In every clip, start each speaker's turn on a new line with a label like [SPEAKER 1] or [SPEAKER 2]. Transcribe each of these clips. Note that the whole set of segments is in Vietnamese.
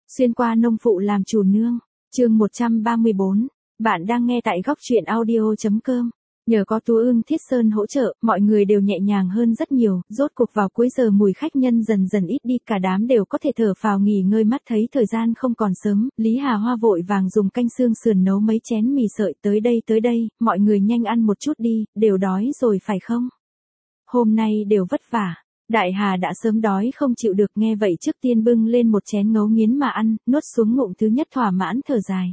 [SPEAKER 1] Xuyên qua nông phụ làm chủ nương. Chương 134. Bạn đang nghe tại góc truyện audio.com. Nhờ có Tú Ưng Thiết Sơn hỗ trợ, mọi người đều nhẹ nhàng hơn rất nhiều, rốt cuộc vào cuối giờ mùi khách nhân dần dần ít đi, cả đám đều có thể thở phào nghỉ ngơi. Mắt thấy thời gian không còn sớm, Lý Hà Hoa vội vàng dùng canh xương sườn nấu mấy chén mì sợi. Tới đây, mọi người nhanh ăn một chút đi, đều đói rồi phải không? Hôm nay đều vất vả. Đại Hà đã sớm đói không chịu được, nghe vậy trước tiên bưng lên một chén ngấu nghiến mà ăn, nuốt xuống ngụm thứ nhất thỏa mãn thở dài.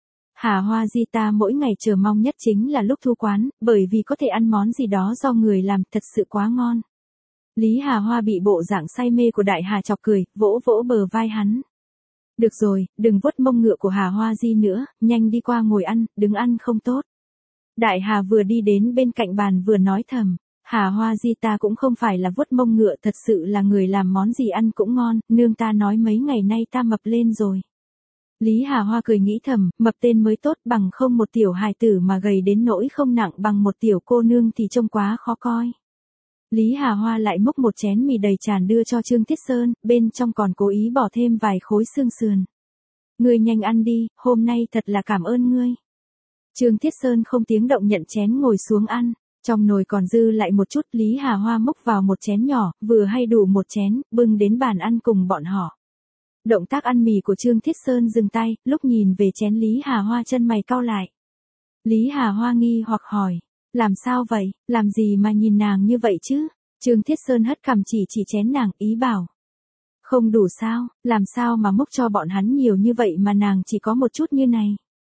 [SPEAKER 1] Hà Hoa Di ta mỗi ngày chờ mong nhất chính là lúc thu quán, bởi vì có thể ăn món gì đó do người làm, thật sự quá ngon. Lý Hà Hoa bị bộ dạng say mê của Đại Hà chọc cười, vỗ vỗ bờ vai hắn. Được rồi, đừng vuốt mông ngựa của Hà Hoa Di nữa, nhanh đi qua ngồi ăn, đứng ăn không tốt. Đại Hà vừa đi đến bên cạnh bàn vừa nói thầm. Hà Hoa Di ta cũng không phải là vuốt mông ngựa, thật sự là người làm món gì ăn cũng ngon, nương ta nói mấy ngày nay ta mập lên rồi. Lý Hà Hoa cười nghĩ thầm, mập tên mới tốt, bằng không một tiểu hài tử mà gầy đến nỗi không nặng bằng một tiểu cô nương thì trông quá khó coi. Lý Hà Hoa lại múc một chén mì đầy tràn đưa cho Trương Thiết Sơn, bên trong còn cố ý bỏ thêm vài khối xương sườn. Ngươi nhanh ăn đi, hôm nay thật là cảm ơn ngươi. Trương Thiết Sơn không tiếng động nhận chén ngồi xuống ăn. Trong nồi còn dư lại một chút, Lý Hà Hoa múc vào một chén nhỏ, vừa hay đủ một chén, bưng đến bàn ăn cùng bọn họ. Động tác ăn mì của Trương Thiết Sơn dừng tay, lúc nhìn về chén Lý Hà Hoa chân mày cau lại. Lý Hà Hoa nghi hoặc hỏi, làm sao vậy, làm gì mà nhìn nàng như vậy chứ? Trương Thiết Sơn hất cằm chỉ chén nàng, ý bảo. Không đủ sao, làm sao mà múc cho bọn hắn nhiều như vậy mà nàng chỉ có một chút như này.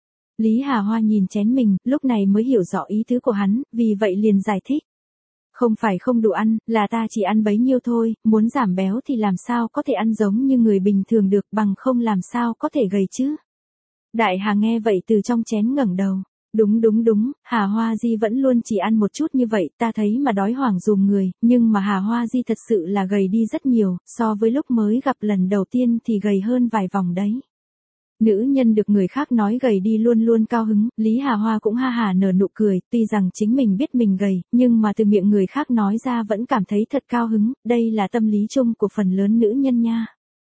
[SPEAKER 1] Lý Hà Hoa nhìn chén mình, lúc này mới hiểu rõ ý tứ của hắn, vì vậy liền giải thích. Không phải không đủ ăn, là ta chỉ ăn bấy nhiêu thôi, muốn giảm béo thì làm sao có thể ăn giống như người bình thường được, bằng không làm sao có thể gầy chứ. Đại Hà nghe vậy từ trong chén ngẩng đầu. Đúng, Hà Hoa Di vẫn luôn chỉ ăn một chút như vậy, ta thấy mà đói hoảng dùm người, nhưng mà Hà Hoa Di thật sự là gầy đi rất nhiều, so với lúc mới gặp lần đầu tiên thì gầy hơn vài vòng đấy. Nữ nhân được người khác nói gầy đi luôn luôn cao hứng, Lý Hà Hoa cũng ha hà nở nụ cười, tuy rằng chính mình biết mình gầy, nhưng mà từ miệng người khác nói ra vẫn cảm thấy thật cao hứng, đây là tâm lý chung của phần lớn nữ nhân nha.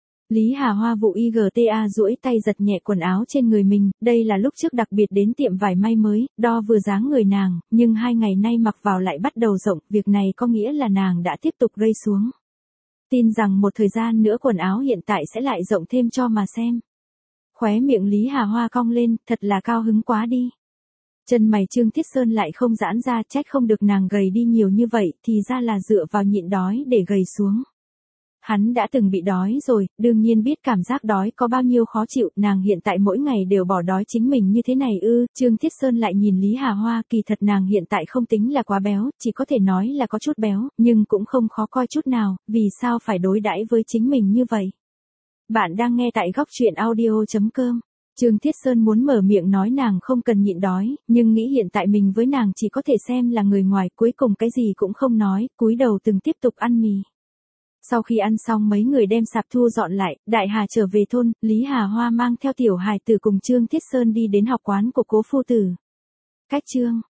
[SPEAKER 1] Lý Hà Hoa vụ IGTA duỗi tay giật nhẹ quần áo trên người mình, đây là lúc trước đặc biệt đến tiệm vải may mới, đo vừa dáng người nàng, nhưng 2 ngày nay mặc vào lại bắt đầu rộng, việc này có nghĩa là nàng đã tiếp tục rơi xuống. Tin rằng một thời gian nữa quần áo hiện tại sẽ lại rộng thêm cho mà xem. Khóe miệng Lý Hà Hoa cong lên, thật là cao hứng quá đi. Chân mày Trương Thiết Sơn lại không giãn ra, trách không được nàng gầy đi nhiều như vậy, thì ra là dựa vào nhịn đói để gầy xuống. Hắn đã từng bị đói rồi, đương nhiên biết cảm giác đói có bao nhiêu khó chịu, nàng hiện tại mỗi ngày đều bỏ đói chính mình như thế này ư? Trương Thiết Sơn lại nhìn Lý Hà Hoa, kỳ thật nàng hiện tại không tính là quá béo, chỉ có thể nói là có chút béo, nhưng cũng không khó coi chút nào, vì sao phải đối đãi với chính mình như vậy? Bạn đang nghe tại góc truyện audio.com. Trương Thiết Sơn muốn mở miệng nói nàng không cần nhịn đói, nhưng nghĩ hiện tại mình với nàng chỉ có thể xem là người ngoài, cuối cùng cái gì cũng không nói, cúi đầu từng tiếp tục ăn mì. Sau khi ăn xong mấy người đem sạp thu dọn lại, Đại Hà trở về thôn, Lý Hà Hoa mang theo tiểu hài tử cùng Trương Thiết Sơn đi đến học quán của Cố phu tử. Cách Trương